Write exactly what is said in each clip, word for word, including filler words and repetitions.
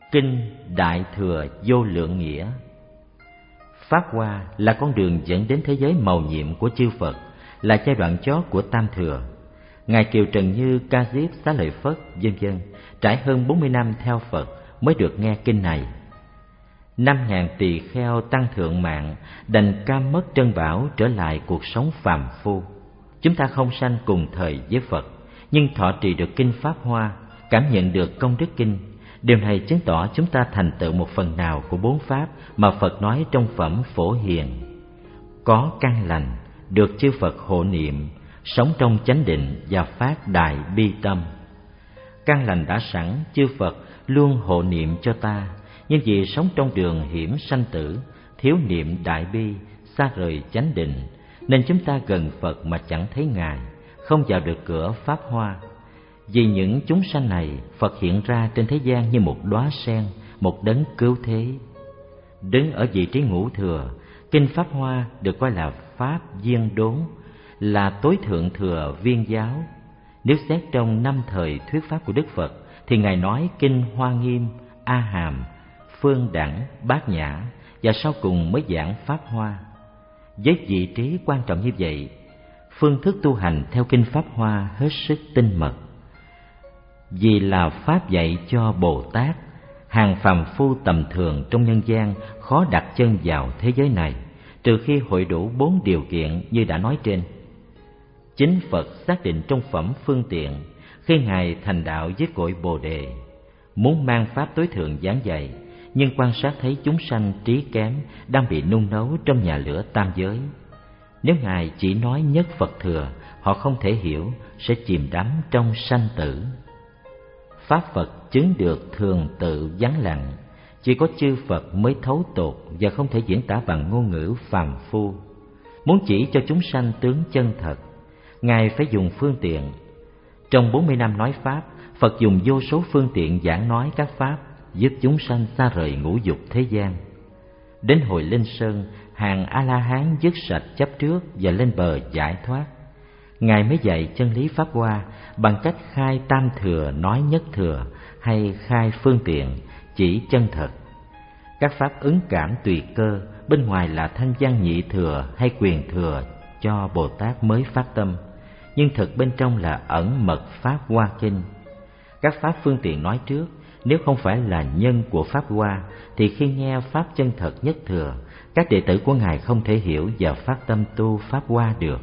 Kinh Đại Thừa Vô Lượng Nghĩa. Pháp Hoa là con đường dẫn đến thế giới mầu nhiệm của chư Phật, là giai đoạn chót của Tam Thừa. Ngài Kiều Trần Như, Ca Diếp, Xá Lợi Phất, vân vân trải hơn bốn mươi năm theo Phật mới được nghe kinh này. Năm ngàn tỳ kheo tăng thượng mạng đành cam mất trân bảo trở lại cuộc sống phàm phu. Chúng ta không sanh cùng thời với Phật, nhưng thọ trì được kinh Pháp Hoa, cảm nhận được công đức kinh. Điều này chứng tỏ chúng ta thành tựu một phần nào của bốn pháp mà Phật nói trong phẩm Phổ Hiền. Có căn lành, được chư Phật hộ niệm, sống trong chánh định và phát đại bi tâm. Căn lành đã sẵn, chư Phật luôn hộ niệm cho ta, nhưng vì sống trong đường hiểm sanh tử, thiếu niệm đại bi, xa rời chánh định, nên chúng ta gần Phật mà chẳng thấy Ngài, không vào được cửa Pháp Hoa. Vì những chúng sanh này, Phật hiện ra trên thế gian như một đóa sen, một đấng cứu thế. Đứng ở vị trí ngũ thừa, kinh Pháp Hoa được coi là Pháp viên đốn, là tối thượng thừa viên giáo. Nếu xét trong năm thời thuyết pháp của Đức Phật, thì Ngài nói kinh Hoa Nghiêm, A Hàm, Phương Đẳng, Bát Nhã, và sau cùng mới giảng Pháp Hoa. Với vị trí quan trọng như vậy, phương thức tu hành theo kinh Pháp Hoa hết sức tinh mật. Vì là pháp dạy cho Bồ Tát, hàng phàm phu tầm thường trong nhân gian khó đặt chân vào thế giới này, trừ khi hội đủ bốn điều kiện như đã nói trên. Chính Phật xác định trong phẩm Phương Tiện, khi Ngài thành đạo với cội Bồ Đề, muốn mang pháp tối thượng giảng dạy, nhưng quan sát thấy chúng sanh trí kém đang bị nung nấu trong nhà lửa tam giới. Nếu Ngài chỉ nói nhất Phật thừa, họ không thể hiểu, sẽ chìm đắm trong sanh tử. Pháp Phật chứng được thường tự vắng lặng, chỉ có chư Phật mới thấu tột và không thể diễn tả bằng ngôn ngữ phàm phu. Muốn chỉ cho chúng sanh tướng chân thật, Ngài phải dùng phương tiện. Trong bốn mươi năm nói Pháp, Phật dùng vô số phương tiện giảng nói các Pháp, giúp chúng sanh xa rời ngũ dục thế gian. Đến hồi Linh Sơn, hàng A-la-hán dứt sạch chấp trước và lên bờ giải thoát. Ngài mới dạy chân lý Pháp Hoa bằng cách khai tam thừa nói nhất thừa, hay khai phương tiện chỉ chân thật. Các pháp ứng cảm tùy cơ, bên ngoài là thanh văn nhị thừa hay quyền thừa cho Bồ Tát mới phát tâm, nhưng thực bên trong là ẩn mật Pháp Hoa Kinh. Các pháp phương tiện nói trước, nếu không phải là nhân của Pháp Hoa, thì khi nghe Pháp chân thật nhất thừa, các đệ tử của Ngài không thể hiểu và phát tâm tu Pháp Hoa được.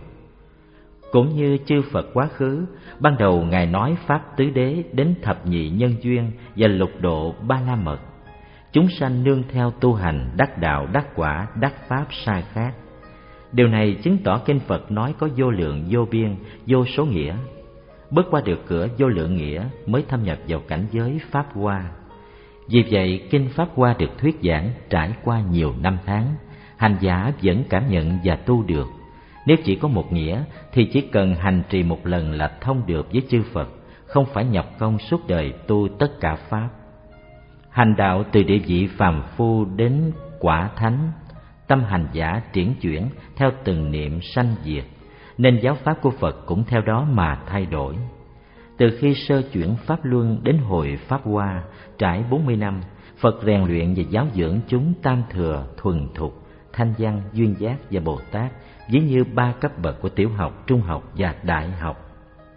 Cũng như chư Phật quá khứ, ban đầu Ngài nói Pháp tứ đế đến thập nhị nhân duyên và lục độ ba la mật. Chúng sanh nương theo tu hành, đắc đạo, đắc quả, đắc Pháp sai khác. Điều này chứng tỏ kinh Phật nói có vô lượng, vô biên, vô số nghĩa. Bước qua được cửa vô lượng nghĩa mới thâm nhập vào cảnh giới Pháp Hoa. Vì vậy, kinh Pháp Hoa được thuyết giảng trải qua nhiều năm tháng, hành giả vẫn cảm nhận và tu được. Nếu chỉ có một nghĩa thì chỉ cần hành trì một lần là thông được với chư Phật, không phải nhập công suốt đời tu tất cả Pháp. Hành đạo từ địa vị phàm phu đến quả thánh, tâm hành giả triển chuyển theo từng niệm sanh diệt, nên giáo pháp của Phật cũng theo đó mà thay đổi. Từ khi sơ chuyển Pháp Luân đến hồi Pháp Hoa, trải bốn mươi năm, Phật rèn luyện và giáo dưỡng chúng tam thừa, thuần thục, thanh văn, duyên giác và Bồ Tát, ví như ba cấp bậc của tiểu học, trung học và đại học.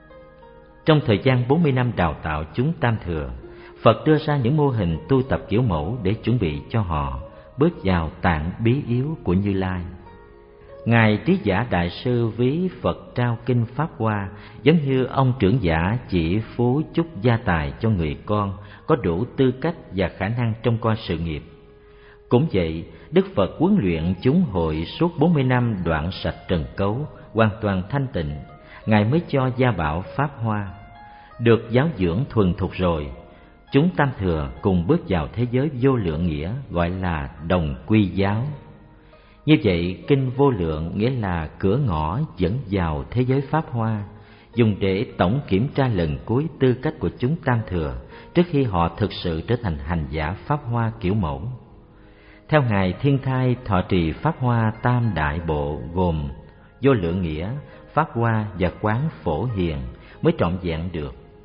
Trong thời gian bốn mươi năm đào tạo chúng tam thừa, Phật đưa ra những mô hình tu tập kiểu mẫu để chuẩn bị cho họ bước vào tạng bí yếu của Như Lai. Ngài Trí Giả Đại Sư ví Phật trao kinh Pháp Hoa giống như ông trưởng giả chỉ phú chúc gia tài cho người con có đủ tư cách và khả năng trông coi sự nghiệp. Cũng vậy, Đức Phật huấn luyện chúng hội suốt bốn mươi năm đoạn sạch trần cấu, hoàn toàn thanh tịnh, Ngài mới cho gia bảo Pháp Hoa. Được giáo dưỡng thuần thục rồi, chúng tam thừa cùng bước vào thế giới vô lượng nghĩa, gọi là đồng quy giáo. Như vậy, kinh vô lượng nghĩa là cửa ngõ dẫn vào thế giới Pháp Hoa, dùng để tổng kiểm tra lần cuối tư cách của chúng tam thừa trước khi họ thực sự trở thành hành giả Pháp Hoa kiểu mẫu. Theo Ngài Thiên Thai thọ trì Pháp Hoa tam đại bộ gồm vô lượng nghĩa, Pháp Hoa và quán Phổ Hiền mới trọn vẹn được.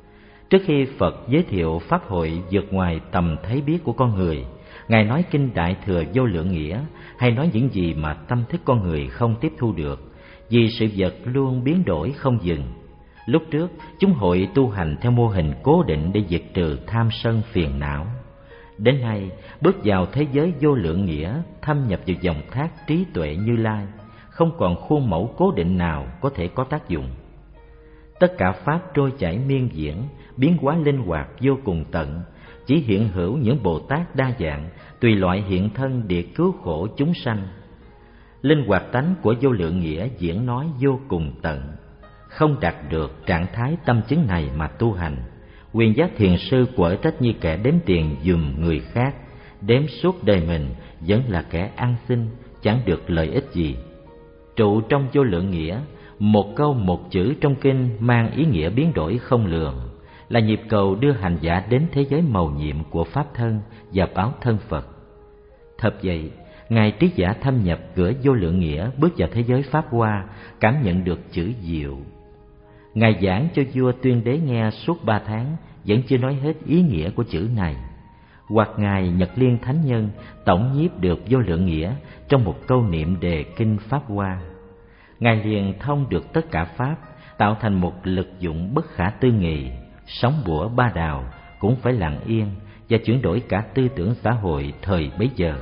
Trước khi Phật giới thiệu pháp hội vượt ngoài tầm thấy biết của con người, Ngài nói kinh Đại Thừa Vô Lượng Nghĩa, hay nói những gì mà tâm thức con người không tiếp thu được, vì sự vật luôn biến đổi không dừng. Lúc trước, chúng hội tu hành theo mô hình cố định để diệt trừ tham sân phiền não. Đến nay, bước vào thế giới vô lượng nghĩa, thâm nhập vào dòng thác trí tuệ Như Lai, không còn khuôn mẫu cố định nào có thể có tác dụng. Tất cả pháp trôi chảy miên diễn, biến hóa linh hoạt vô cùng tận, chỉ hiện hữu những Bồ Tát đa dạng, tùy loại hiện thân để cứu khổ chúng sanh. Linh hoạt tánh của vô lượng nghĩa diễn nói vô cùng tận. Không đạt được trạng thái tâm chứng này mà tu hành, quyền giác thiền sư quở trách như kẻ đếm tiền giùm người khác, đếm suốt đời mình vẫn là kẻ ăn xin, chẳng được lợi ích gì. Trụ trong vô lượng nghĩa, một câu một chữ trong kinh mang ý nghĩa biến đổi không lường, là nhịp cầu đưa hành giả đến thế giới mầu nhiệm của pháp thân và báo thân Phật. Thật vậy, Ngài Trí Giả thâm nhập cửa vô lượng nghĩa, bước vào thế giới pháp hoa, cảm nhận được chữ diệu. Ngài giảng cho vua Tuyên Đế nghe suốt ba tháng, vẫn chưa nói hết ý nghĩa của chữ này. Hoặc Ngài Nhật Liên Thánh Nhân tổng nhiếp được vô lượng nghĩa trong một câu niệm đề kinh pháp hoa. Ngài liền thông được tất cả pháp, tạo thành một lực dụng bất khả tư nghị, sóng bủa ba đào cũng phải lặng yên và chuyển đổi cả tư tưởng xã hội thời bấy giờ.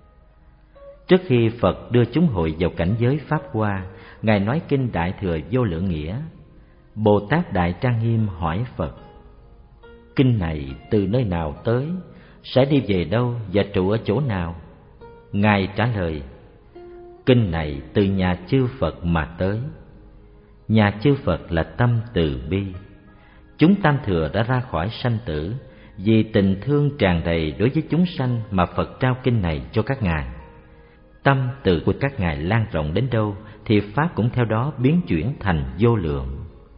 Trước khi Phật đưa chúng hội vào cảnh giới pháp hoa, Ngài nói kinh Đại Thừa Vô Lượng Nghĩa. Bồ Tát Đại Trang Nghiêm hỏi Phật: kinh này từ nơi nào tới, sẽ đi về đâu và trụ ở chỗ nào? Ngài trả lời: kinh này từ nhà chư Phật mà tới. Nhà chư Phật là tâm từ bi. Chúng Tam Thừa đã ra khỏi sanh tử, vì tình thương tràn đầy đối với chúng sanh mà Phật trao kinh này cho các ngài. Tâm từ của các ngài lan rộng đến đâu thì pháp cũng theo đó biến chuyển thành vô lượng.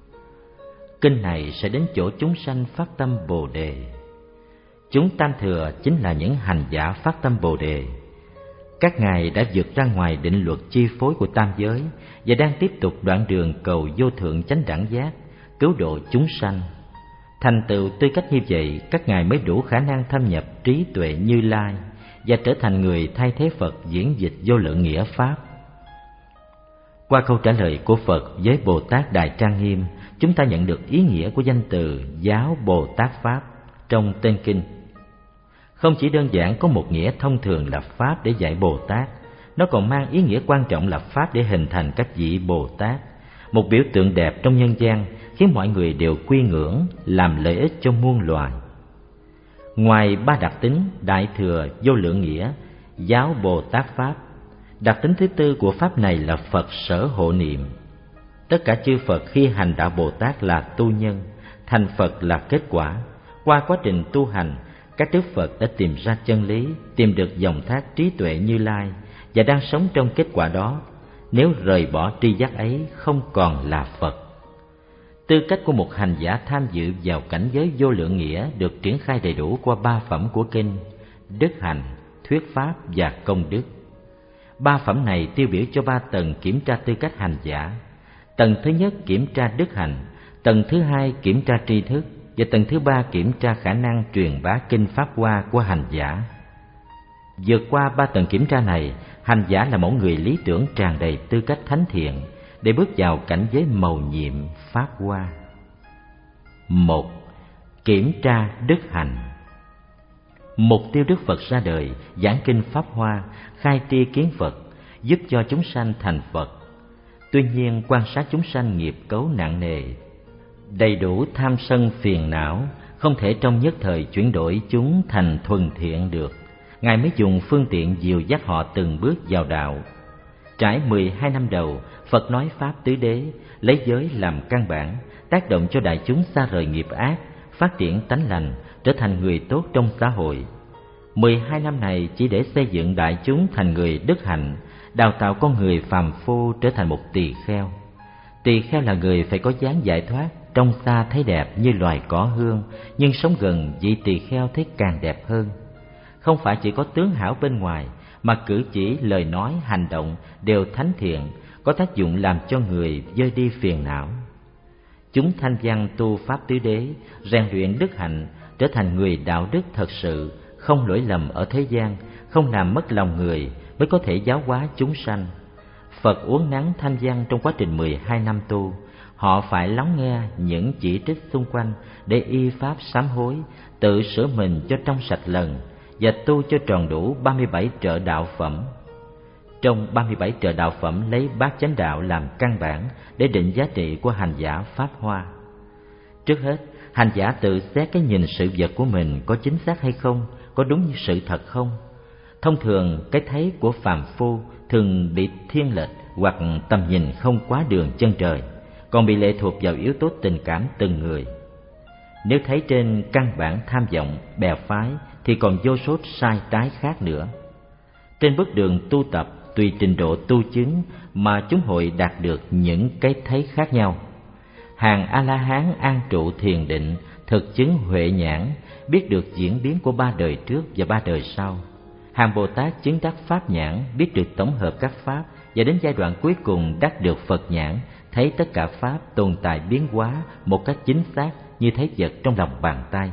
Kinh này sẽ đến chỗ chúng sanh phát tâm Bồ Đề. Chúng Tam Thừa chính là những hành giả phát tâm Bồ Đề. Các ngài đã vượt ra ngoài định luật chi phối của tam giới và đang tiếp tục đoạn đường cầu vô thượng chánh đẳng giác, cứu độ chúng sanh. Thành tựu tư cách như vậy, các ngài mới đủ khả năng thâm nhập trí tuệ Như Lai và trở thành người thay thế Phật diễn dịch vô lượng nghĩa pháp. Qua câu trả lời của Phật với Bồ Tát Đại Trang Nghiêm, chúng ta nhận được ý nghĩa của danh từ Giáo Bồ Tát Pháp trong tên kinh. Không chỉ đơn giản có một nghĩa thông thường là Pháp để dạy Bồ Tát, nó còn mang ý nghĩa quan trọng là Pháp để hình thành các vị Bồ Tát, một biểu tượng đẹp trong nhân gian khiến mọi người đều quy ngưỡng, làm lợi ích cho muôn loài. Ngoài ba đặc tính Đại Thừa Vô Lượng Nghĩa, Giáo Bồ Tát Pháp, đặc tính thứ tư của Pháp này là Phật sở hộ niệm. Tất cả chư Phật khi hành đạo Bồ Tát là tu nhân, thành Phật là kết quả. Qua quá trình tu hành, các đức Phật đã tìm ra chân lý, tìm được dòng thác trí tuệ Như Lai và đang sống trong kết quả đó. Nếu rời bỏ tri giác ấy, không còn là Phật. Tư cách của một hành giả tham dự vào cảnh giới vô lượng nghĩa được triển khai đầy đủ qua ba phẩm của kinh: đức hạnh, thuyết pháp và công đức. Ba phẩm này tiêu biểu cho ba tầng kiểm tra tư cách hành giả. Tầng thứ nhất kiểm tra đức hạnh, tầng thứ hai kiểm tra tri thức và tầng thứ ba kiểm tra khả năng truyền bá kinh pháp hoa của hành giả. Vượt qua ba tầng kiểm tra này, hành giả là mẫu người lý tưởng tràn đầy tư cách thánh thiện để bước vào cảnh giới mầu nhiệm pháp hoa. Một, kiểm tra đức hạnh. Mục tiêu Đức Phật ra đời, giảng kinh pháp hoa, khai tri kiến Phật, giúp cho chúng sanh thành Phật. Tuy nhiên, quan sát chúng sanh nghiệp cấu nặng nề, đầy đủ tham sân phiền não, không thể trong nhất thời chuyển đổi chúng thành thuần thiện được. Ngài mới dùng phương tiện dìu dắt họ từng bước vào đạo. Trải mười hai năm đầu, Phật nói pháp tứ đế, lấy giới làm căn bản, tác động cho đại chúng xa rời nghiệp ác, phát triển tánh lành, trở thành người tốt trong xã hội. Mười hai năm này chỉ để xây dựng đại chúng thành người đức hạnh, đào tạo con người phàm phu trở thành một tỳ kheo. Tỳ kheo là người phải có dáng giải thoát, trông xa thấy đẹp như loài cỏ hương, nhưng sống gần vị tỳ kheo thấy càng đẹp hơn. Không phải chỉ có tướng hảo bên ngoài, mà cử chỉ, lời nói, hành động đều thánh thiện, có tác dụng làm cho người vơi đi phiền não. Chúng thanh văn tu pháp tứ đế, rèn luyện đức hạnh, trở thành người đạo đức thật sự, không lỗi lầm ở thế gian, không làm mất lòng người, mới có thể giáo hóa chúng sanh. Phật uốn nắn thanh văn trong quá trình mười hai năm tu. Họ phải lắng nghe những chỉ trích xung quanh để y pháp sám hối, tự sửa mình cho trong sạch lần và tu cho tròn đủ ba mươi bảy trợ đạo phẩm. Trong ba mươi bảy trợ đạo phẩm lấy bát chánh đạo làm căn bản để định giá trị của hành giả Pháp Hoa. Trước hết, hành giả tự xét cái nhìn sự vật của mình có chính xác hay không, có đúng như sự thật không. Thông thường, cái thấy của phàm phu thường bị thiên lệch hoặc tầm nhìn không quá đường chân trời, còn bị lệ thuộc vào yếu tố tình cảm từng người. Nếu thấy trên căn bản tham vọng, bè phái thì còn vô số sai trái khác nữa. Trên bước đường tu tập, tùy trình độ tu chứng mà chúng hội đạt được những cái thấy khác nhau. Hàng A-la-hán an trụ thiền định, thực chứng huệ nhãn, biết được diễn biến của ba đời trước và ba đời sau. Hàng Bồ Tát chứng đắc pháp nhãn, biết được tổng hợp các pháp, và đến giai đoạn cuối cùng đắc được Phật nhãn, thấy tất cả pháp tồn tại biến hóa một cách chính xác như thấy vật trong lòng bàn tay.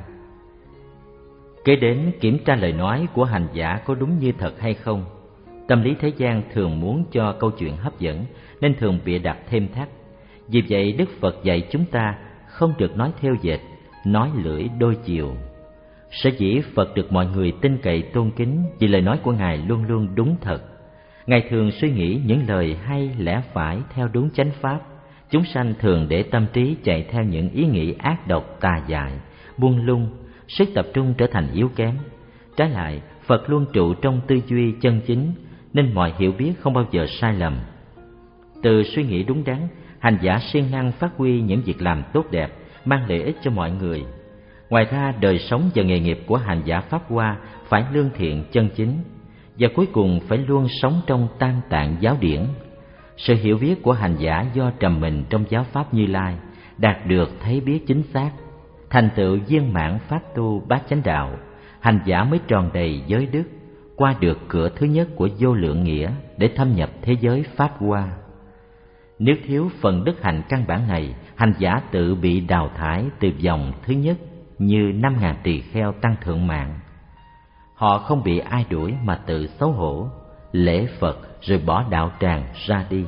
Kế đến kiểm tra lời nói của hành giả có đúng như thật hay không. Tâm lý thế gian thường muốn cho câu chuyện hấp dẫn nên thường bịa đặt thêm thắt. Vì vậy Đức Phật dạy chúng ta không được nói theo dệt, nói lưỡi đôi chiều. Sở dĩ Phật được mọi người tin cậy tôn kính vì lời nói của Ngài luôn luôn đúng thật. Ngài thường suy nghĩ những lời hay lẽ phải theo đúng chánh pháp. Chúng sanh thường để tâm trí chạy theo những ý nghĩ ác độc tà dại, buông lung, sức tập trung trở thành yếu kém. Trái lại, Phật luôn trụ trong tư duy chân chính, nên mọi hiểu biết không bao giờ sai lầm. Từ suy nghĩ đúng đắn, hành giả siêng năng phát huy những việc làm tốt đẹp, mang lợi ích cho mọi người. Ngoài ra, đời sống và nghề nghiệp của hành giả Pháp Hoa phải lương thiện chân chính, và cuối cùng phải luôn sống trong tam tạng giáo điển. Sự hiểu biết của hành giả do trầm mình trong giáo pháp Như Lai, đạt được thấy biết chính xác, thành tựu viên mãn pháp tu bát chánh đạo, hành giả mới tròn đầy giới đức, qua được cửa thứ nhất của vô lượng nghĩa để thâm nhập thế giới Pháp Hoa. Nếu thiếu phần đức hạnh căn bản này, hành giả tự bị đào thải từ vòng thứ nhất như năm ngàn tỳ kheo tăng thượng mạng. Họ không bị ai đuổi mà tự xấu hổ, lễ Phật rồi bỏ đạo tràng ra đi.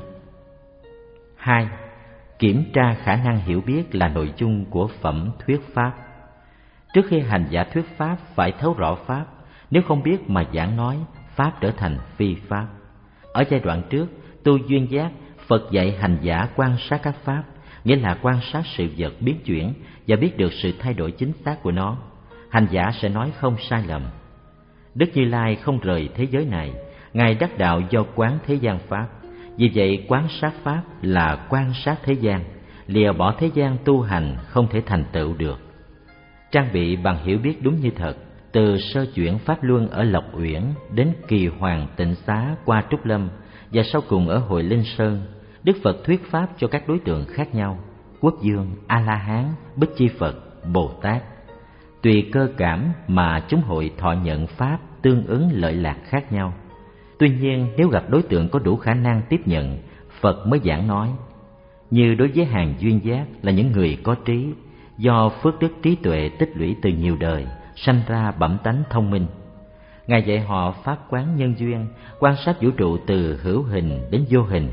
Hai, kiểm tra khả năng hiểu biết là nội dung của phẩm thuyết pháp. Trước khi hành giả thuyết pháp phải thấu rõ pháp, nếu không biết mà giảng nói, pháp trở thành phi pháp. Ở giai đoạn trước, tu duyên giác, Phật dạy hành giả quan sát các pháp, nghĩa là quan sát sự vật biến chuyển và biết được sự thay đổi chính xác của nó. Hành giả sẽ nói không sai lầm. Đức Như Lai không rời thế giới này, Ngài đắc đạo do quán thế gian pháp. Vì vậy quán sát pháp là quan sát thế gian, lìa bỏ thế gian tu hành không thể thành tựu được. Trang bị bằng hiểu biết đúng như thật, từ sơ chuyển pháp luân ở Lộc Uyển đến Kỳ Hoàng Tịnh Xá qua Trúc Lâm và sau cùng ở Hội Linh Sơn, Đức Phật thuyết pháp cho các đối tượng khác nhau: Quốc Dương, A La Hán, Bích Chi Phật, Bồ Tát. Tùy cơ cảm mà chúng hội thọ nhận pháp tương ứng lợi lạc khác nhau. Tuy nhiên, nếu gặp đối tượng có đủ khả năng tiếp nhận, Phật mới giảng nói. Như đối với hàng duyên giác là những người có trí, do phước đức trí tuệ tích lũy từ nhiều đời, sanh ra bẩm tánh thông minh. Ngài dạy họ pháp quán nhân duyên, quan sát vũ trụ từ hữu hình đến vô hình,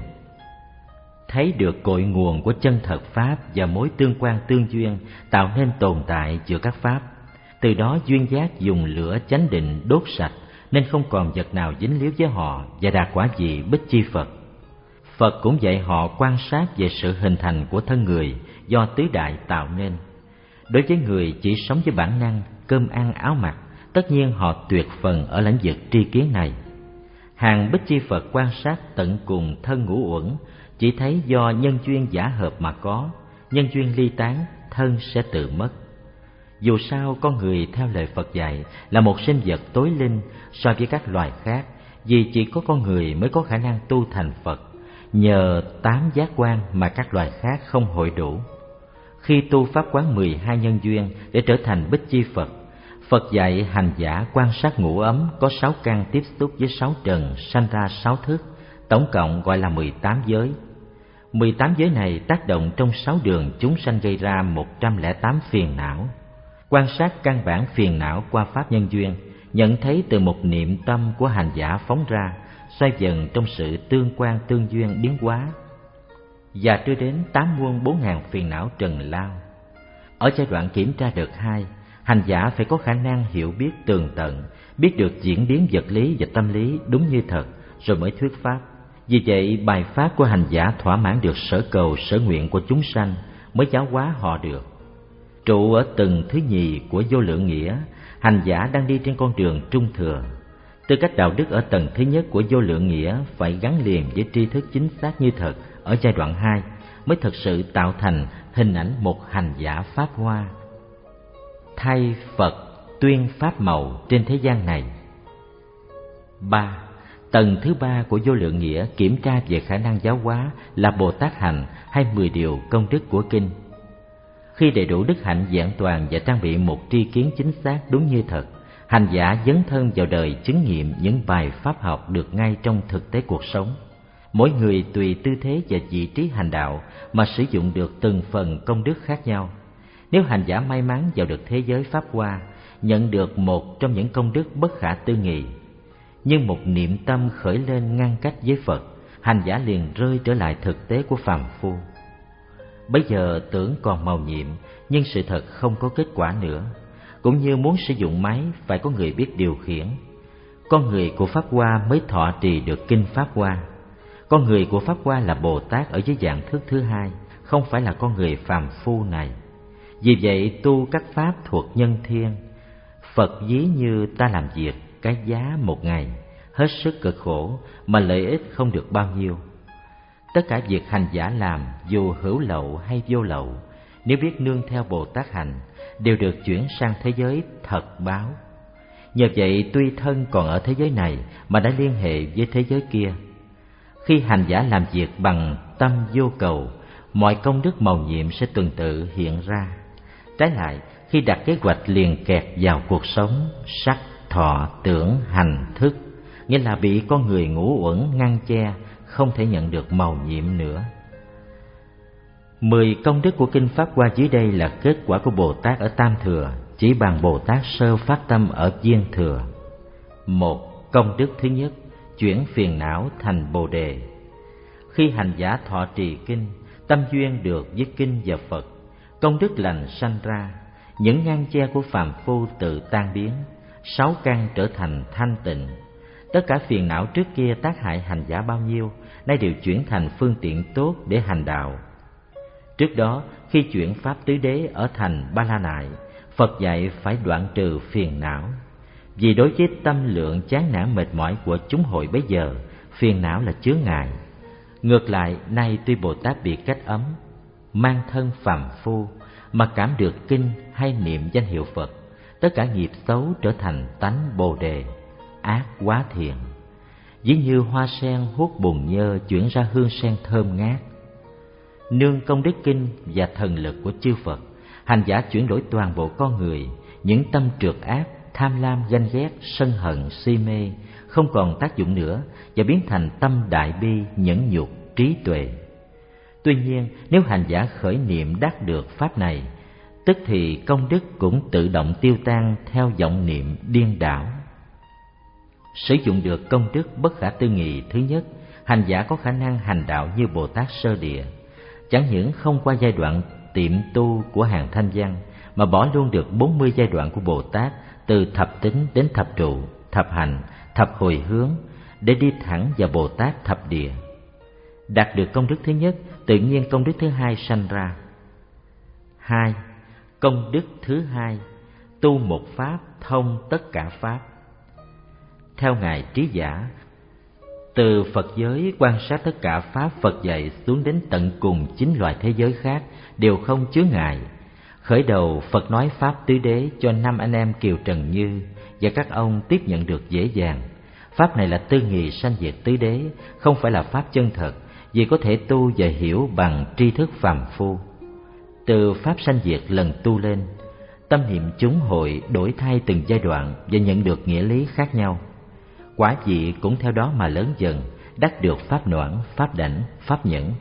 thấy được cội nguồn của chân thật pháp và mối tương quan tương duyên tạo nên tồn tại giữa các pháp. Từ đó duyên giác dùng lửa chánh định đốt sạch, nên không còn vật nào dính líu với họ và đạt quả vị Bích Chi Phật. Phật cũng dạy họ quan sát về sự hình thành của thân người do tứ đại tạo nên. Đối với người chỉ sống với bản năng cơm ăn áo mặc, tất nhiên họ tuyệt phần ở lĩnh vực tri kiến này. Hàng Bích Chi Phật quan sát tận cùng thân ngũ uẩn, chỉ thấy do nhân duyên giả hợp mà có, nhân duyên ly tán, thân sẽ tự mất. Dù sao, con người theo lời Phật dạy là một sinh vật tối linh so với các loài khác, vì chỉ có con người mới có khả năng tu thành Phật, nhờ tám giác quan mà các loài khác không hội đủ. Khi tu pháp quán mười hai nhân duyên để trở thành Bích Chi Phật, Phật dạy hành giả quan sát ngũ ấm có sáu căn tiếp xúc với sáu trần, sanh ra sáu thức, tổng cộng gọi là mười tám giới. mười tám giới này tác động trong sáu đường chúng sanh gây ra một trăm lẻ tám phiền não. Quan sát căn bản phiền não qua pháp nhân duyên, nhận thấy từ một niệm tâm của hành giả phóng ra, xoay dần trong sự tương quan tương duyên biến hóa, và đưa đến tám muôn bốn ngàn phiền não trần lao. Ở giai đoạn kiểm tra đợt hai, hành giả phải có khả năng hiểu biết tường tận, biết được diễn biến vật lý và tâm lý đúng như thật, rồi mới thuyết pháp. Vì vậy, bài pháp của hành giả thỏa mãn được sở cầu sở nguyện của chúng sanh, mới giáo hóa họ được. Trụ ở tầng thứ nhì của vô lượng nghĩa, hành giả đang đi trên con đường trung thừa. Tư cách đạo đức ở tầng thứ nhất của vô lượng nghĩa phải gắn liền với tri thức chính xác như thật ở giai đoạn hai, mới thực sự tạo thành hình ảnh một hành giả pháp hoa, thay Phật tuyên pháp màu trên thế gian này. Ba. Tầng thứ ba của vô lượng nghĩa kiểm tra về khả năng giáo hóa là Bồ Tát hạnh hay mười điều công đức của kinh. Khi đầy đủ đức hạnh vẹn toàn và trang bị một tri kiến chính xác đúng như thật, hành giả dấn thân vào đời chứng nghiệm những bài pháp học được ngay trong thực tế cuộc sống. Mỗi người tùy tư thế và vị trí hành đạo mà sử dụng được từng phần công đức khác nhau. Nếu hành giả may mắn vào được thế giới pháp hoa, nhận được một trong những công đức bất khả tư nghị, nhưng một niệm tâm khởi lên ngăn cách với Phật, hành giả liền rơi trở lại thực tế của phàm phu. Bây giờ tưởng còn màu nhiệm, nhưng sự thật không có kết quả nữa. Cũng như muốn sử dụng máy phải có người biết điều khiển. Con người của pháp hoa mới thọ trì được kinh pháp hoa. Con người của pháp hoa là Bồ Tát ở dưới dạng thức thứ hai, không phải là con người phàm phu này. Vì vậy tu các pháp thuộc nhân thiên. Phật ví như ta làm việc cái giá một ngày, hết sức cực khổ mà lợi ích không được bao nhiêu. Tất cả việc hành giả làm, dù hữu lậu hay vô lậu, nếu biết nương theo Bồ Tát hạnh, đều được chuyển sang thế giới thật báo. Nhờ vậy tuy thân còn ở thế giới này mà đã liên hệ với thế giới kia. Khi hành giả làm việc bằng tâm vô cầu, mọi công đức mầu nhiệm sẽ tuần tự hiện ra. Trái lại, khi đặt kế hoạch liền kẹt vào cuộc sống, sắc, thọ, tưởng, hành, thức, nghĩa là bị con người ngũ uẩn ngăn che, không thể nhận được mầu nhiệm nữa. Mười công đức của kinh Pháp Hoa dưới đây là kết quả của Bồ Tát ở Tam Thừa, chỉ bằng Bồ Tát sơ phát tâm ở Viên Thừa. Một. Công đức thứ nhất, chuyển phiền não thành Bồ Đề. Khi hành giả thọ trì kinh, tâm duyên được với kinh và Phật, công đức lành sanh ra, những ngăn che của phàm phu tự tan biến, sáu căn trở thành thanh tịnh. Tất cả phiền não trước kia tác hại hành giả bao nhiêu, nay đều chuyển thành phương tiện tốt để hành đạo. Trước đó, khi chuyển pháp tứ đế ở thành Ba La Nại, Phật dạy phải đoạn trừ phiền não. Vì đối với tâm lượng chán nản mệt mỏi của chúng hội bấy giờ, phiền não là chướng ngại. Ngược lại, nay tuy Bồ Tát bị cách ấm, mang thân phàm phu, mà cảm được kinh hay niệm danh hiệu Phật, tất cả nghiệp xấu trở thành tánh Bồ Đề, ác quá thiện. Ví như hoa sen hút bùn nhơ chuyển ra hương sen thơm ngát. Nương công đức kinh và thần lực của chư Phật, hành giả chuyển đổi toàn bộ con người, những tâm trượt ác, tham lam, ganh ghét, sân hận, si mê không còn tác dụng nữa và biến thành tâm đại bi, nhẫn nhục, trí tuệ. Tuy nhiên, nếu hành giả khởi niệm đắc được pháp này, tức thì công đức cũng tự động tiêu tan theo vọng niệm điên đảo. Sử dụng được công đức bất khả tư nghị thứ nhất, hành giả có khả năng hành đạo như Bồ Tát sơ địa, chẳng những không qua giai đoạn tiệm tu của hàng thanh văn, mà bỏ luôn được bốn mươi giai đoạn của Bồ Tát, từ thập tính đến thập trụ, thập hành, thập hồi hướng, để đi thẳng vào Bồ Tát thập địa. Đạt được công đức thứ nhất, tự nhiên công đức thứ hai sanh ra. Hai. Công đức thứ hai, tu một pháp thông tất cả pháp. Theo Ngài Trí Giả, từ Phật giới quan sát tất cả pháp Phật dạy xuống đến tận cùng chín loài thế giới khác đều không chướng ngại. Khởi đầu Phật nói pháp tứ đế cho năm anh em Kiều Trần Như, và các ông tiếp nhận được dễ dàng. Pháp này là tư nghì sanh diệt tứ đế, không phải là pháp chân thật, vì có thể tu và hiểu bằng tri thức phàm phu. Từ pháp sanh diệt lần tu lên, tâm niệm chúng hội đổi thay từng giai đoạn và nhận được nghĩa lý khác nhau. Quả vị cũng theo đó mà lớn dần, đắc được pháp noãn, pháp đảnh, pháp nhẫn,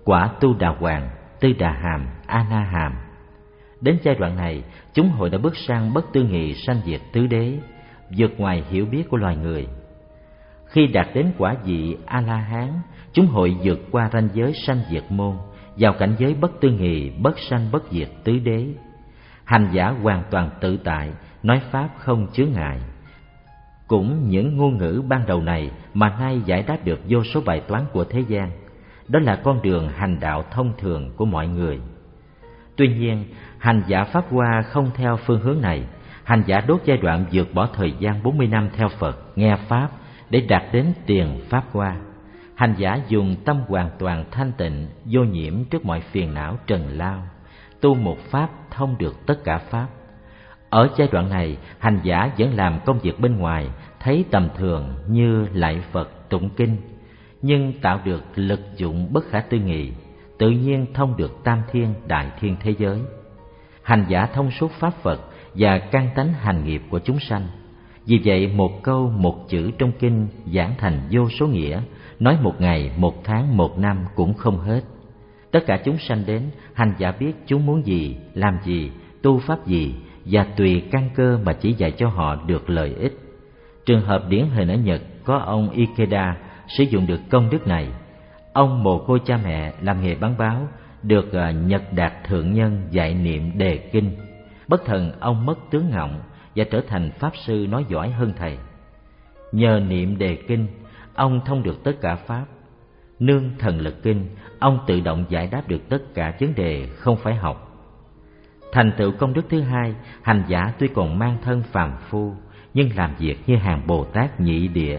quả Tu Đà Hoàng, Tư Đà Hàm, A Na Hàm. Đến giai đoạn này, chúng hội đã bước sang bất tư nghị sanh diệt tứ đế, vượt ngoài hiểu biết của loài người. Khi đạt đến quả vị A La Hán, chúng hội vượt qua ranh giới sanh diệt môn, vào cảnh giới bất tư nghị, bất sanh bất diệt tứ đế. Hành giả hoàn toàn tự tại, nói pháp không chướng ngại. Cũng những ngôn ngữ ban đầu này mà nay giải đáp được vô số bài toán của thế gian. Đó là con đường hành đạo thông thường của mọi người. Tuy nhiên, hành giả Pháp Hoa không theo phương hướng này. Hành giả đốt giai đoạn vượt bỏ thời gian bốn mươi năm theo Phật, nghe Pháp để đạt đến tiền Pháp Hoa. Hành giả dùng tâm hoàn toàn thanh tịnh, vô nhiễm trước mọi phiền não trần lao, tu một Pháp thông được tất cả Pháp. Ở giai đoạn này, hành giả vẫn làm công việc bên ngoài, thấy tầm thường như lạy Phật, tụng kinh, nhưng tạo được lực dụng bất khả tư nghị, tự nhiên thông được tam thiên đại thiên thế giới. Hành giả thông suốt Pháp Phật và căn tánh hành nghiệp của chúng sanh. Vì vậy, một câu một chữ trong kinh giảng thành vô số nghĩa, nói một ngày, một tháng, một năm cũng không hết. Tất cả chúng sanh đến, hành giả biết chúng muốn gì, làm gì, tu pháp gì, và tùy căn cơ mà chỉ dạy cho họ được lợi ích. Trường hợp điển hình ở Nhật có ông Ikeda sử dụng được công đức này. Ông mồ côi cha mẹ làm nghề bán báo, được Nhật Đạt Thượng Nhân dạy niệm đề kinh. Bất thần ông mất tướng ngọng và trở thành pháp sư nói giỏi hơn thầy. Nhờ niệm đề kinh, ông thông được tất cả pháp. Nương thần lực kinh, ông tự động giải đáp được tất cả vấn đề không phải học. Thành tựu công đức thứ hai, hành giả tuy còn mang thân phàm phu, nhưng làm việc như hàng Bồ Tát nhị địa.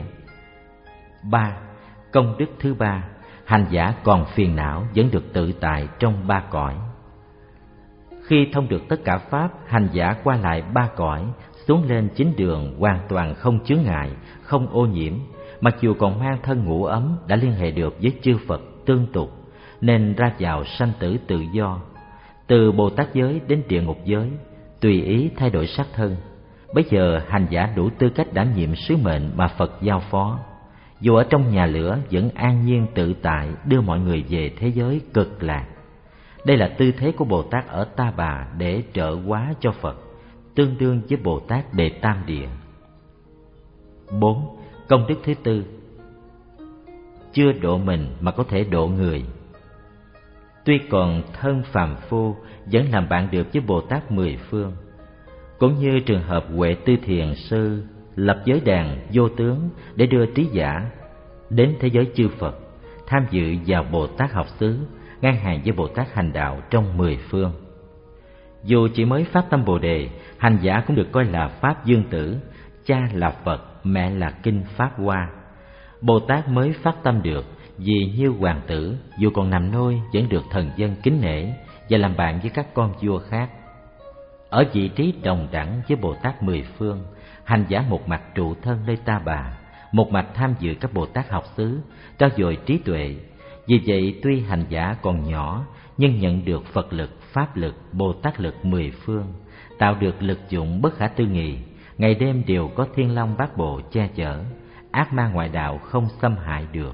Ba. Công đức thứ ba, hành giả còn phiền não vẫn được tự tại trong ba cõi. Khi thông được tất cả pháp, hành giả qua lại ba cõi, xuống lên chính đường hoàn toàn không chướng ngại, không ô nhiễm. Mặc dù còn mang thân ngũ ấm, đã liên hệ được với chư Phật tương tục, nên ra vào sanh tử tự do. Từ Bồ Tát giới đến địa ngục giới, tùy ý thay đổi sắc thân. Bây giờ hành giả đủ tư cách đảm nhiệm sứ mệnh mà Phật giao phó. Dù ở trong nhà lửa vẫn an nhiên tự tại, đưa mọi người về thế giới cực lạc. Đây là tư thế của Bồ Tát ở Ta Bà để trợ hóa cho Phật, tương đương với Bồ Tát Đề Tam Địa. Bốn. Công đức thứ tư, chưa độ mình mà có thể độ người. Tuy còn thân phàm phu, vẫn làm bạn được với Bồ Tát mười phương. Cũng như trường hợp Huệ Tư Thiền Sư lập giới đàn vô tướng để đưa trí giả đến thế giới chư Phật, tham dự vào Bồ Tát học xứ, ngang hàng với Bồ Tát hành đạo trong mười phương. Dù chỉ mới phát tâm Bồ Đề, hành giả cũng được coi là Pháp Dương Tử, cha là Phật, mẹ là Kinh Pháp Hoa. Bồ Tát mới phát tâm được, vì như hoàng tử, dù còn nằm nôi vẫn được thần dân kính nể và làm bạn với các con vua khác. Ở vị trí đồng đẳng với Bồ Tát mười phương, hành giả một mặt trụ thân nơi Ta Bà, một mặt tham dự các Bồ Tát học xứ, trao dồi trí tuệ. Vì vậy, tuy hành giả còn nhỏ, nhưng nhận được Phật lực, Pháp lực, Bồ Tát lực mười phương, tạo được lực dụng bất khả tư nghị. Ngày đêm đều có Thiên Long Bát Bộ che chở, ác ma ngoại đạo không xâm hại được.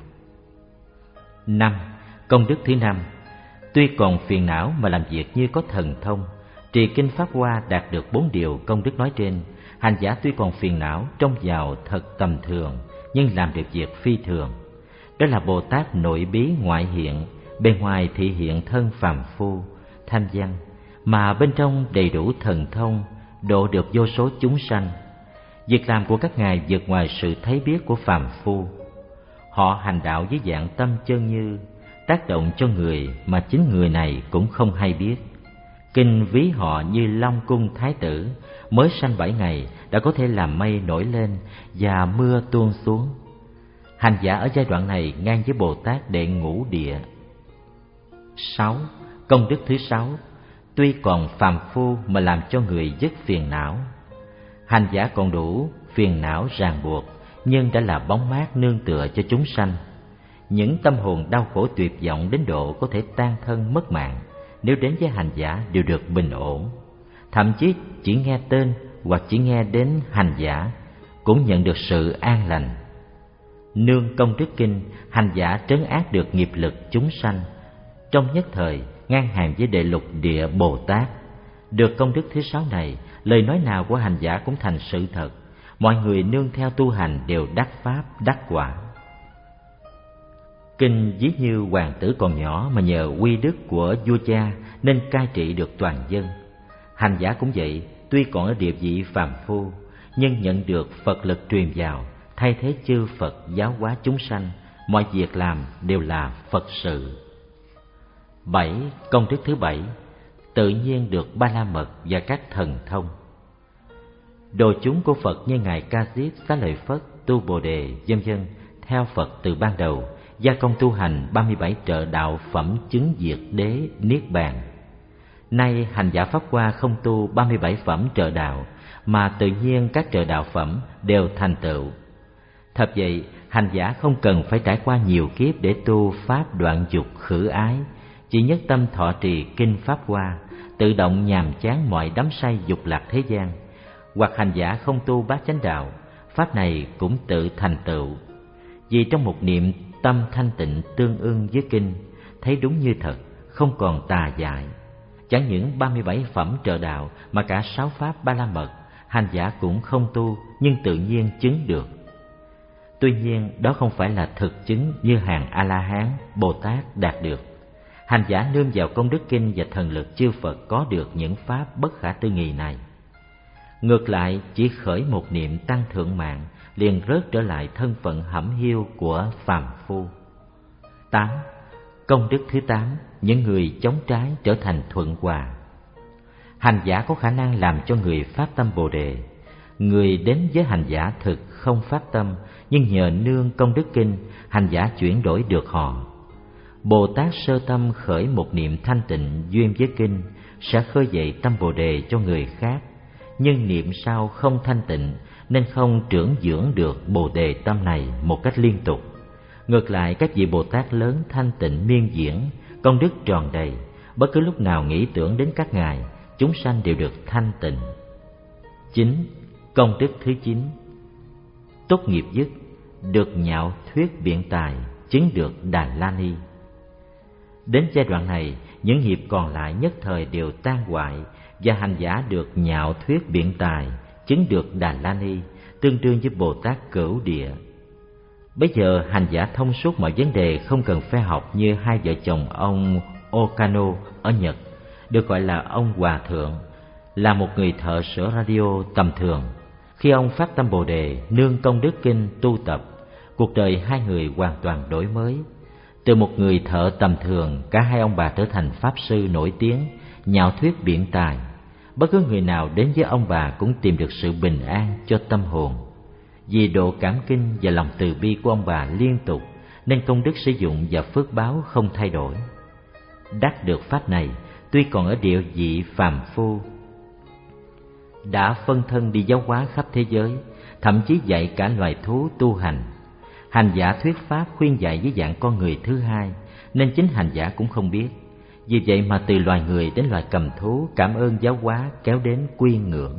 Năm. Công đức thứ năm, tuy còn phiền não mà làm việc như có thần thông. Trì kinh Pháp Hoa đạt được bốn điều công đức nói trên. Hành giả tuy còn phiền não trông vào thật tầm thường, nhưng làm được việc phi thường. Đó là Bồ Tát nội bí ngoại hiện, bề ngoài thị hiện thân phàm phu, tham văn, mà bên trong đầy đủ thần thông, độ được vô số chúng sanh. Việc làm của các ngài vượt ngoài sự thấy biết của phàm phu. Họ hành đạo với dạng tâm chân như, tác động cho người mà chính người này cũng không hay biết. Kinh ví họ như Long Cung Thái tử, mới sanh bảy ngày đã có thể làm mây nổi lên và mưa tuôn xuống. Hành giả ở giai đoạn này ngang với Bồ Tát đệ ngũ địa. Sáu. Công đức thứ sáu, tuy còn phàm phu mà làm cho người dứt phiền não. Hành giả còn đủ phiền não ràng buộc, nhưng đã là bóng mát nương tựa cho chúng sanh. Những tâm hồn đau khổ tuyệt vọng đến độ có thể tan thân mất mạng, nếu đến với hành giả đều được bình ổn. Thậm chí chỉ nghe tên hoặc chỉ nghe đến hành giả cũng nhận được sự an lành. Nương công đức kinh, hành giả trấn áp được nghiệp lực chúng sanh, trong nhất thời ngang hàng với Đệ Lục Địa Bồ Tát. Được công đức thứ sáu này, lời nói nào của hành giả cũng thành sự thật. Mọi người nương theo tu hành đều đắc pháp, đắc quả. Kinh ví như hoàng tử còn nhỏ mà nhờ quy đức của vua cha nên cai trị được toàn dân. Hành giả cũng vậy, tuy còn ở địa vị phàm phu, nhưng nhận được Phật lực truyền vào, thay thế chư Phật giáo hóa chúng sanh, mọi việc làm đều là Phật sự. Bảy. Công đức thứ bảy, tự nhiên được Ba La Mật và các thần thông. Đồ chúng của Phật như ngài Ca Diếp, Xá Lợi Phất, Tu Bồ Đề, vân vân, theo Phật từ ban đầu, gia công tu hành ba mươi bảy trợ đạo phẩm chứng diệt đế niết bàn. Nay hành giả Pháp Hoa không tu ba mươi bảy phẩm trợ đạo, mà tự nhiên các trợ đạo phẩm đều thành tựu. Thật vậy, hành giả không cần phải trải qua nhiều kiếp để tu pháp đoạn dục khử ái, chỉ nhất tâm thọ trì kinh Pháp Hoa, tự động nhàm chán mọi đắm say dục lạc thế gian. Hoặc hành giả không tu bát chánh đạo, pháp này cũng tự thành tựu. Vì trong một niệm tâm thanh tịnh tương ưng với kinh, thấy đúng như thật, không còn tà dại. Chẳng những ba mươi bảy phẩm trợ đạo mà cả sáu pháp Ba La Mật, hành giả cũng không tu nhưng tự nhiên chứng được. Tuy nhiên đó không phải là thực chứng như hàng A-la-hán, Bồ Tát đạt được. Hành giả nương vào công đức kinh và thần lực chư Phật có được những pháp bất khả tư nghị này. Ngược lại, chỉ khởi một niệm tăng thượng mạng, liền rớt trở lại thân phận hẩm hiu của phàm phu. Tám. Công đức thứ tám, những người chống trái trở thành thuận hòa. Hành giả có khả năng làm cho người phát tâm Bồ Đề. Người đến với hành giả thực không phát tâm, nhưng nhờ nương công đức kinh, hành giả chuyển đổi được họ. Bồ Tát sơ tâm khởi một niệm thanh tịnh duyên với kinh, sẽ khơi dậy tâm Bồ Đề cho người khác. Nhưng niệm sau không thanh tịnh nên không trưởng dưỡng được Bồ Đề tâm này một cách liên tục. Ngược lại, các vị Bồ Tát lớn thanh tịnh miên diễn, công đức tròn đầy, bất cứ lúc nào nghĩ tưởng đến các ngài, chúng sanh đều được thanh tịnh. Chín. Công đức thứ chín, tốt nghiệp dứt, được nhạo thuyết biện tài, chứng được Đà La Ni. Đến giai đoạn này, những nghiệp còn lại nhất thời đều tan hoại, và hành giả được nhạo thuyết biện tài, chứng được Đà La Ni, tương đương với Bồ Tát Cửu Địa. Bây giờ hành giả thông suốt mọi vấn đề, không cần phải học như hai vợ chồng ông Okano ở Nhật, được gọi là ông Hòa Thượng, là một người thợ sửa radio tầm thường. Khi ông phát tâm Bồ Đề, nương công đức kinh tu tập, cuộc đời hai người hoàn toàn đổi mới. Từ một người thợ tầm thường, cả hai ông bà trở thành pháp sư nổi tiếng, nhạo thuyết biện tài. Bất cứ người nào đến với ông bà cũng tìm được sự bình an cho tâm hồn. Vì độ cảm kinh và lòng từ bi của ông bà liên tục, nên công đức sử dụng và phước báo không thay đổi. Đắc được pháp này, tuy còn ở địa vị phàm phu, đã phân thân đi giáo hóa khắp thế giới, thậm chí dạy cả loài thú tu hành. Hành giả thuyết pháp khuyên dạy với dạng con người thứ hai, nên chính hành giả cũng không biết. Vì vậy mà từ loài người đến loài cầm thú cảm ơn giáo hóa kéo đến quy ngưỡng.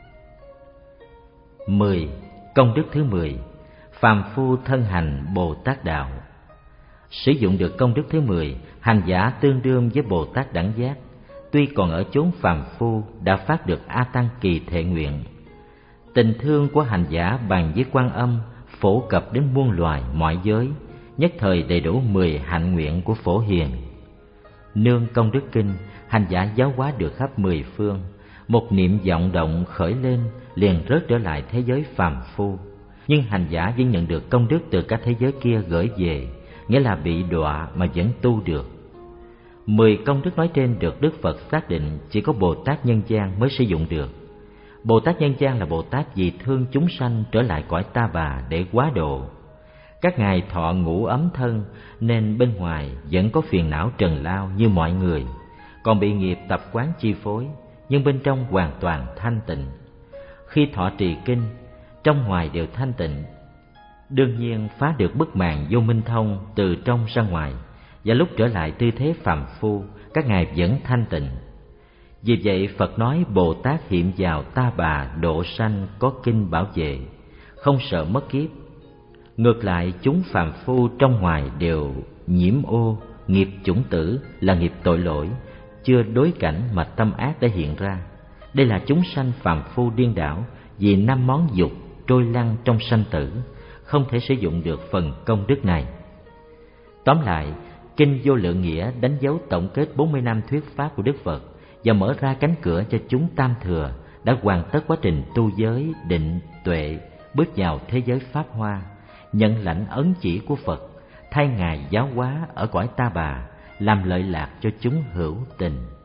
Mười. Công đức thứ mười, phàm phu thân hành Bồ Tát đạo. Sử dụng được công đức thứ mười, hành giả tương đương với Bồ Tát đẳng giác. Tuy còn ở chốn phàm phu, đã phát được A Tăng kỳ thệ nguyện. Tình thương của hành giả bàn với Quan Âm phổ cập đến muôn loài mọi giới, nhất thời đầy đủ mười hạnh nguyện của Phổ Hiền. Nương công đức kinh, hành giả giáo hóa được khắp mười phương. Một niệm vọng động khởi lên, liền rớt trở lại thế giới phàm phu. Nhưng hành giả vẫn nhận được công đức từ các thế giới kia gửi về, nghĩa là bị đọa mà vẫn tu được. Mười công đức nói trên được Đức Phật xác định chỉ có Bồ Tát Nhân Gian mới sử dụng được. Bồ Tát Nhân Gian là Bồ Tát vì thương chúng sanh trở lại cõi ta bà để quá độ. Các ngài thọ ngũ ấm thân nên bên ngoài vẫn có phiền não trần lao như mọi người, còn bị nghiệp tập quán chi phối, nhưng bên trong hoàn toàn thanh tịnh. Khi thọ trì kinh, trong ngoài đều thanh tịnh, đương nhiên phá được bức màn vô minh thông từ trong ra ngoài, và lúc trở lại tư thế phàm phu, các ngài vẫn thanh tịnh. Vì vậy Phật nói Bồ Tát hiện vào ta bà độ sanh có kinh bảo vệ, không sợ mất kiếp. Ngược lại chúng phàm phu trong ngoài đều nhiễm ô nghiệp chủng tử là nghiệp tội lỗi, chưa đối cảnh mà tâm ác đã hiện ra. Đây là chúng sanh phàm phu điên đảo vì năm món dục trôi lăn trong sanh tử, không thể sử dụng được phần công đức này. Tóm lại, Kinh Vô Lượng Nghĩa đánh dấu tổng kết bốn mươi năm thuyết pháp của Đức Phật và mở ra cánh cửa cho chúng tam thừa đã hoàn tất quá trình tu giới, định, tuệ, bước vào thế giới Pháp Hoa, nhận lãnh ấn chỉ của Phật, thay Ngài giáo hóa ở cõi Ta Bà, làm lợi lạc cho chúng hữu tình.